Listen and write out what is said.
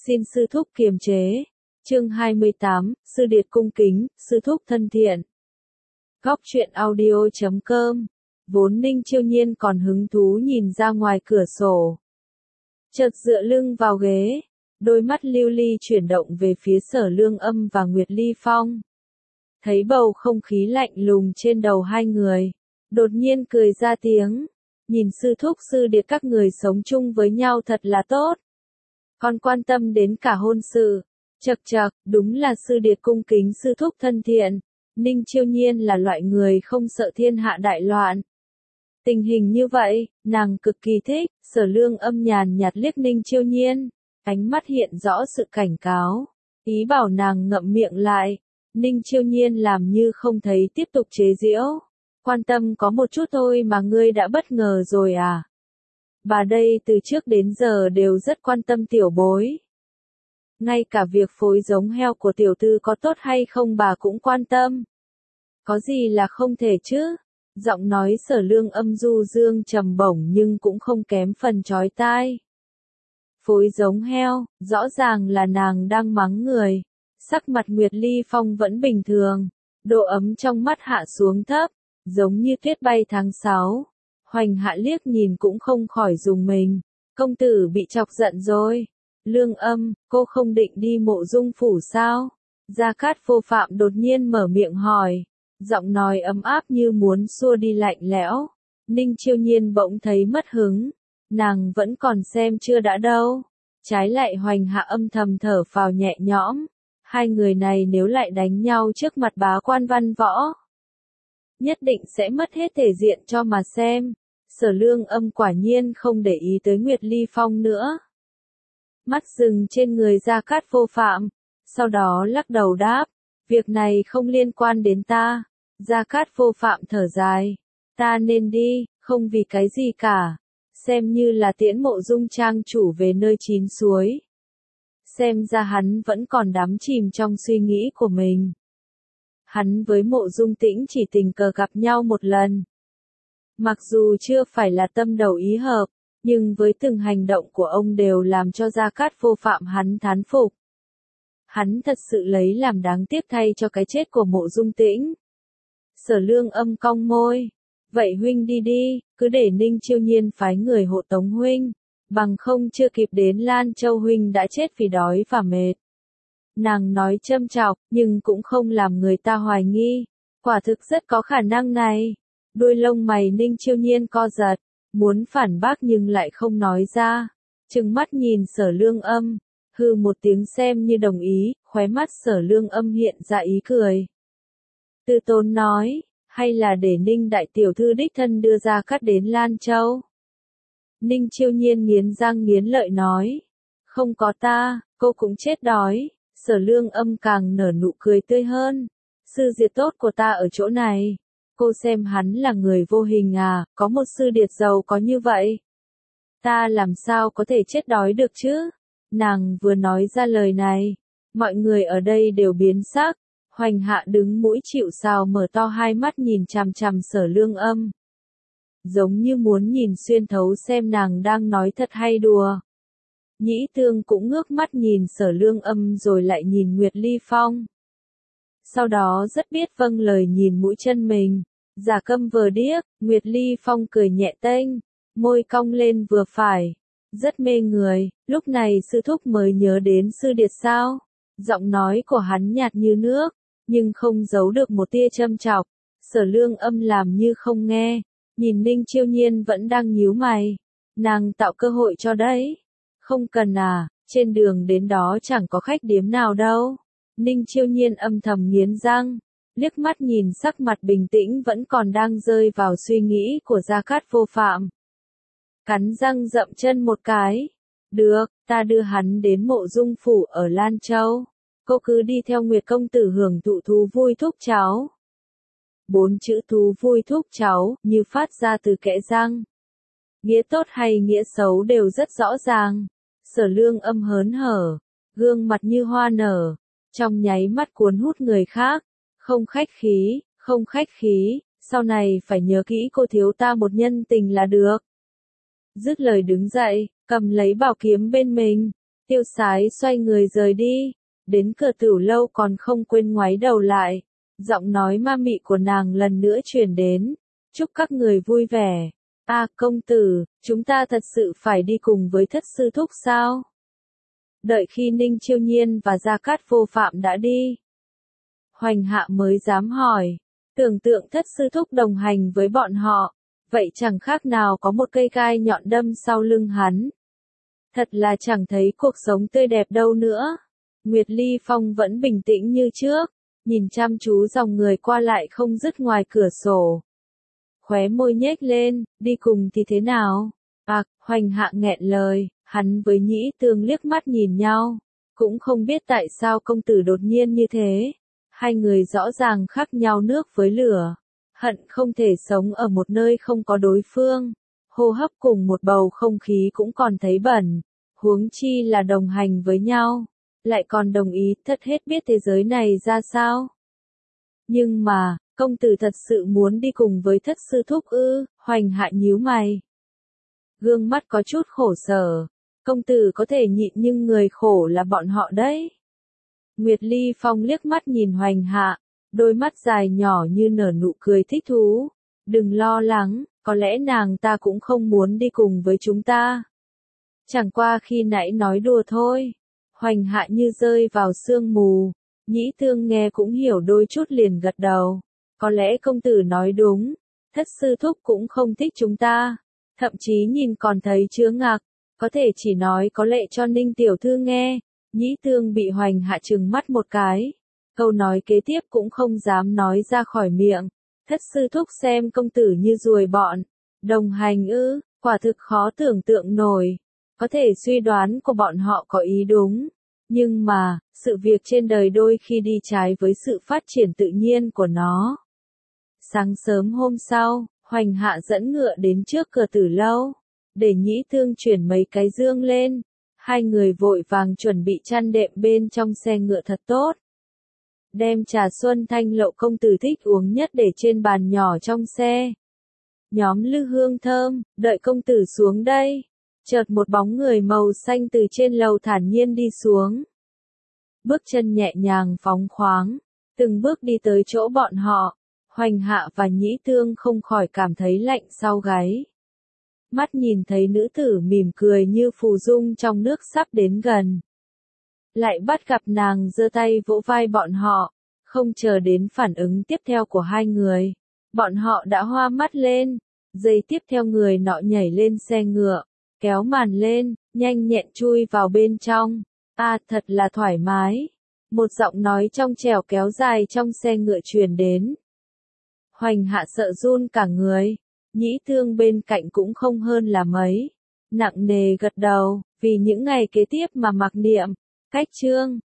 Xin sư thúc kiềm chế. Chương 28, Sư Điệt cung kính, sư thúc thân thiện. Góc truyện audio.com. Vốn Ninh Chiêu Nhiên còn hứng thú nhìn ra ngoài cửa sổ. Chợt dựa lưng vào ghế, đôi mắt lưu ly chuyển động về phía Sở Lương Âm và Nguyệt Ly Phong. Thấy bầu không khí lạnh lùng trên đầu hai người, đột nhiên cười ra tiếng. Nhìn sư thúc sư điệt các người sống chung với nhau thật là tốt. Còn quan tâm đến cả hôn sự. Chậc chậc, đúng là sư điệt cung kính sư thúc thân thiện. Ninh Chiêu Nhiên là loại người không sợ thiên hạ đại loạn. Tình hình như vậy, nàng cực kỳ thích. Sở Lương Âm nhàn nhạt liếc Ninh Chiêu Nhiên, ánh mắt hiện rõ sự cảnh cáo, ý bảo nàng ngậm miệng lại. Ninh Chiêu Nhiên làm như không thấy, tiếp tục chế giễu. Quan tâm có một chút thôi mà ngươi đã bất ngờ rồi à? Bà đây từ trước đến giờ đều rất quan tâm tiểu bối. Ngay cả việc phối giống heo của tiểu tư có tốt hay không bà cũng quan tâm. Có gì là không thể chứ? Giọng nói Sở Lương Âm du dương trầm bổng nhưng cũng không kém phần chói tai. Phối giống heo, rõ ràng là nàng đang mắng người. Sắc mặt Nguyệt Ly Phong vẫn bình thường, độ ấm trong mắt hạ xuống thấp, giống như tuyết bay tháng 6. Hoành Hạ liếc nhìn cũng không khỏi rùng mình. Công tử bị chọc giận rồi. Lương Âm, cô không định đi Mộ Dung phủ sao? Gia Cát Phô Phạm đột nhiên mở miệng hỏi. Giọng nói ấm áp như muốn xua đi lạnh lẽo. Ninh Chiêu Nhiên bỗng thấy mất hứng. Nàng vẫn còn xem chưa đã đâu. Trái lại Hoành Hạ âm thầm thở phào nhẹ nhõm. Hai người này nếu lại đánh nhau trước mặt bá quan văn võ, nhất định sẽ mất hết thể diện cho mà xem. Sở Lương Âm quả nhiên không để ý tới Nguyệt Ly Phong nữa. Mắt dừng trên người Gia Cát Phô Phạm, sau đó lắc đầu đáp, việc này không liên quan đến ta. Gia Cát Phô Phạm thở dài, ta nên đi, không vì cái gì cả, xem như là tiễn Mộ Dung trang chủ về nơi chín suối. Xem ra hắn vẫn còn đắm chìm trong suy nghĩ của mình. Hắn với Mộ Dung Tĩnh chỉ tình cờ gặp nhau một lần. Mặc dù chưa phải là tâm đầu ý hợp, nhưng với từng hành động của ông đều làm cho Gia Cát Phô Phạm hắn thán phục. Hắn thật sự lấy làm đáng tiếc thay cho cái chết của Mộ Dung Tĩnh. Sở Lương Âm cong môi. Vậy huynh đi đi, cứ để Ninh Chiêu Nhiên phái người hộ tống huynh. Bằng không chưa kịp đến Lan Châu huynh đã chết vì đói và mệt. Nàng nói châm chọc, nhưng cũng không làm người ta hoài nghi. Quả thực rất có khả năng này. Đuôi lông mày Ninh Chiêu Nhiên co giật, muốn phản bác nhưng lại không nói ra. Trừng mắt nhìn Sở Lương Âm, hừ một tiếng xem như đồng ý, khóe mắt Sở Lương Âm hiện ra ý cười. Tư Tốn nói, hay là để Ninh đại tiểu thư đích thân đưa Gia Cát đến Lan Châu. Ninh Chiêu Nhiên nghiến răng nghiến lợi nói, không có ta, cô cũng chết đói. Sở Lương Âm càng nở nụ cười tươi hơn. Sư diệt tốt của ta ở chỗ này. Cô xem hắn là người vô hình à, có một sư điệt giàu có như vậy. Ta làm sao có thể chết đói được chứ? Nàng vừa nói ra lời này, mọi người ở đây đều biến sắc. Hoành Hạ đứng mũi chịu sào mở to hai mắt nhìn chằm chằm Sở Lương Âm. Giống như muốn nhìn xuyên thấu xem nàng đang nói thật hay đùa. Nhĩ Tương cũng ngước mắt nhìn Sở Lương Âm rồi lại nhìn Nguyệt Ly Phong. Sau đó rất biết vâng lời nhìn mũi chân mình. Giả câm vờ điếc, Nguyệt Ly Phong cười nhẹ tênh, môi cong lên vừa phải. Rất mê người, lúc này sư thúc mới nhớ đến sư điệt sao. Giọng nói của hắn nhạt như nước, nhưng không giấu được một tia châm chọc. Sở Lương Âm làm như không nghe, nhìn Ninh Chiêu Nhiên vẫn đang nhíu mày. Nàng tạo cơ hội cho đấy. Không cần à, trên đường đến đó chẳng có khách điếm nào đâu. Ninh Chiêu Nhiên âm thầm nghiến răng, liếc mắt nhìn sắc mặt bình tĩnh vẫn còn đang rơi vào suy nghĩ của Gia Cát Phô Phạm. Cắn răng dậm chân một cái. Được, ta đưa hắn đến Mộ Dung phủ ở Lan Châu. Cô cứ đi theo Nguyệt công tử hưởng thụ thú vui thúc cháu. 4 chữ thú vui thúc cháu như phát ra từ kẽ răng. Nghĩa tốt hay nghĩa xấu đều rất rõ ràng. Sở Lương Âm hớn hở, gương mặt như hoa nở, trong nháy mắt cuốn hút người khác. Không khách khí, không khách khí, sau này phải nhớ kỹ cô thiếu ta một nhân tình là được. Dứt lời đứng dậy, cầm lấy bảo kiếm bên mình, Tiêu Sái xoay người rời đi, đến cửa Tửu lâu còn không quên ngoái đầu lại. Giọng nói ma mị của nàng lần nữa truyền đến, chúc các người vui vẻ. Công tử, chúng ta thật sự phải đi cùng với thất sư thúc sao? Đợi khi Ninh Chiêu Nhiên và Gia Cát Vô Phạm đã đi, Hoành Hạ mới dám hỏi, tưởng tượng thất sư thúc đồng hành với bọn họ, vậy chẳng khác nào có một cây gai nhọn đâm sau lưng hắn. Thật là chẳng thấy cuộc sống tươi đẹp đâu nữa. Nguyệt Ly Phong vẫn bình tĩnh như trước, nhìn chăm chú dòng người qua lại không dứt ngoài cửa sổ. Khóe môi nhếch lên, đi cùng thì thế nào? Hoành Hạ nghẹn lời, hắn với Nhĩ Tương liếc mắt nhìn nhau, cũng không biết tại sao công tử đột nhiên như thế. Hai người rõ ràng khác nhau nước với lửa, hận không thể sống ở một nơi không có đối phương, hô hấp cùng một bầu không khí cũng còn thấy bẩn, huống chi là đồng hành với nhau, lại còn đồng ý thật hết biết thế giới này ra sao. Nhưng mà, công tử thật sự muốn đi cùng với thất sư thúc ư? Hoành Hạ nhíu mày, gương mắt có chút khổ sở, công tử có thể nhịn nhưng người khổ là bọn họ đấy. Nguyệt Ly Phong liếc mắt nhìn Hoành Hạ, đôi mắt dài nhỏ như nở nụ cười thích thú. Đừng lo lắng, có lẽ nàng ta cũng không muốn đi cùng với chúng ta. Chẳng qua khi nãy nói đùa thôi. Hoành Hạ như rơi vào sương mù. Nhĩ Tương nghe cũng hiểu đôi chút liền gật đầu. Có lẽ công tử nói đúng, thất sư thúc cũng không thích chúng ta. Thậm chí nhìn còn thấy chứa ngạc, có thể chỉ nói có lệ cho Ninh tiểu thư nghe. Nhĩ Tương bị Hoành Hạ trừng mắt một cái, câu nói kế tiếp cũng không dám nói ra khỏi miệng. Thất sư thúc xem công tử như ruồi bọn, đồng hành ư? Quả thực khó tưởng tượng nổi. Có thể suy đoán của bọn họ có ý đúng, nhưng mà, sự việc trên đời đôi khi đi trái với sự phát triển tự nhiên của nó. Sáng sớm hôm sau, Hoành Hạ dẫn ngựa đến trước cửa Tử lâu, để Nhĩ Tương chuyển mấy cái dương lên. Hai người vội vàng chuẩn bị chăn đệm bên trong xe ngựa thật tốt. Đem trà xuân thanh lậu công tử thích uống nhất để trên bàn nhỏ trong xe. Nhóm lư hương thơm, đợi công tử xuống đây. Chợt một bóng người màu xanh từ trên lầu thản nhiên đi xuống. Bước chân nhẹ nhàng phóng khoáng, từng bước đi tới chỗ bọn họ. Hoành Hạ và Nhĩ Tương không khỏi cảm thấy lạnh sau gáy. Mắt nhìn thấy nữ tử mỉm cười như phù dung trong nước sắp đến gần. Lại bắt gặp nàng giơ tay vỗ vai bọn họ, không chờ đến phản ứng tiếp theo của hai người. Bọn họ đã hoa mắt lên, giây tiếp theo người nọ nhảy lên xe ngựa, kéo màn lên, nhanh nhẹn chui vào bên trong. Thật là thoải mái. Một giọng nói trong trẻo kéo dài trong xe ngựa truyền đến. Hoành Hạ sợ run cả người. Nhĩ Tương bên cạnh cũng không hơn là mấy. Nặng nề gật đầu, vì những ngày kế tiếp mà mặc niệm. Cách chương